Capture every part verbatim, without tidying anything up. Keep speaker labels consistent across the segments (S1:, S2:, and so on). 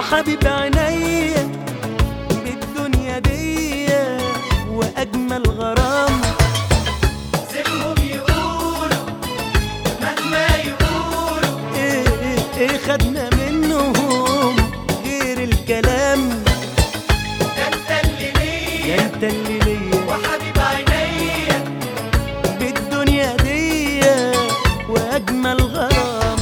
S1: وحبيب عينيا بالدنيا دي وأجمل غرام.
S2: سيبهم يقولوا مهما يقولوا،
S1: إيه إيه إيه خدنا منهم غير الكلام.
S2: ده انت اللي ليا،
S1: ده انت اللي ليا
S2: وحبيب عينيا
S1: بالدنيا دي وأجمل غرام.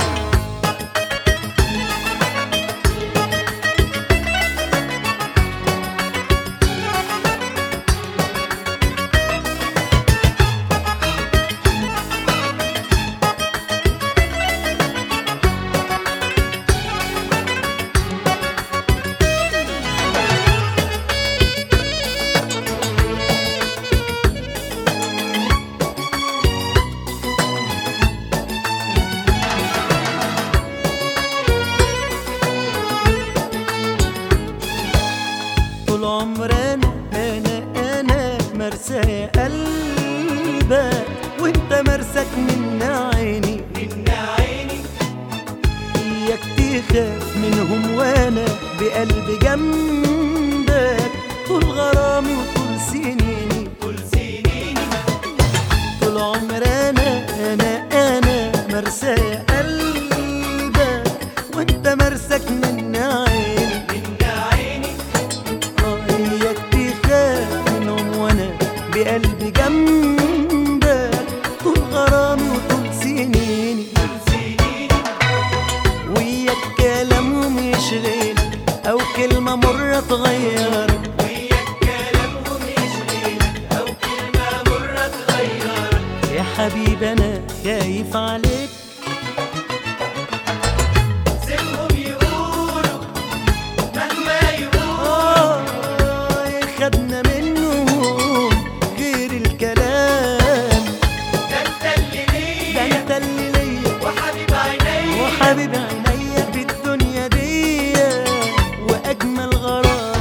S1: طول عمرنا انا انا مرسى يا قلبك، وانت مرسك من عيني
S2: من عيني.
S1: اياك تخاف منهم وانا بقلبي جنبك، طول غرامي وطول سنيني
S2: طول سنيني
S1: طول عمرنا انا انا مرسى يا قلبك، وانت مرسك من عيني
S2: من عيني.
S1: اياك تخاف منهم وانا بقلبي جنبك، طول غرامي وطول سنيني
S2: طول سنيني
S1: وياك كلامهم يشغلك او كلمة مرة تغيرك.
S2: وياك كلامهم يشغلك أو كلمة مرة تغيرك.
S1: يا حبيبي انا خايف عليك.
S2: سيبهم يقولوا مهما يقولوا،
S1: آه خدنا منهم غير الكلام.
S2: ده انت اللي
S1: ده
S2: ليا،
S1: انت اللي ليا
S2: وحبيب عينيا
S1: وحبيب عينيا بالدنيا دي واجمل غرام.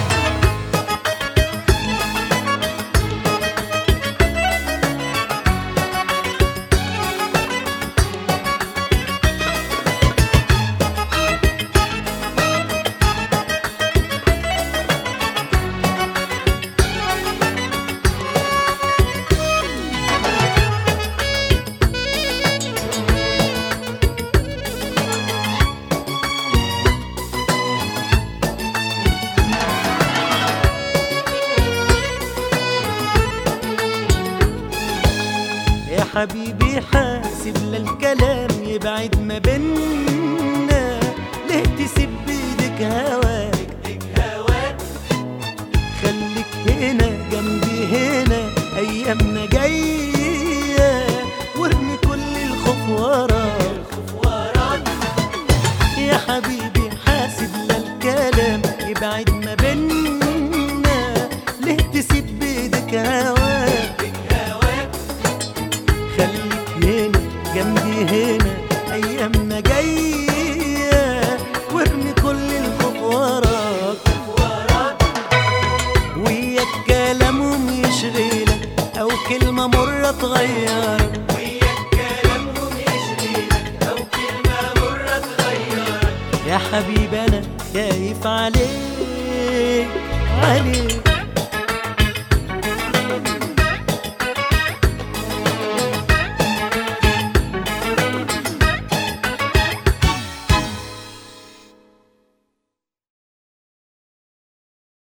S1: يا حبيبي حاسب للكلام يبعد ما بينا، ليه تسيب بيدك هواك
S2: هواك.
S1: خليك هنا جنبي هنا ايامنا جايه، وارمي كل الخوف وراك.
S2: وراك
S1: يا حبيبي حاسب للكلام يبعد ما بينا، ليه تسيب بيدك هواك
S2: هواك.
S1: خليك هنا جنبي هنا ايامنا جايه، وارمي كل الخوف وراك.
S2: وراك
S1: وياك كلامهم يشغلك او كلمه مره تغيرك.
S2: وياك كلامهم يشغلك أو كلمة مرة تغيرك.
S1: يا حبيبي انا خايف عليك عليك.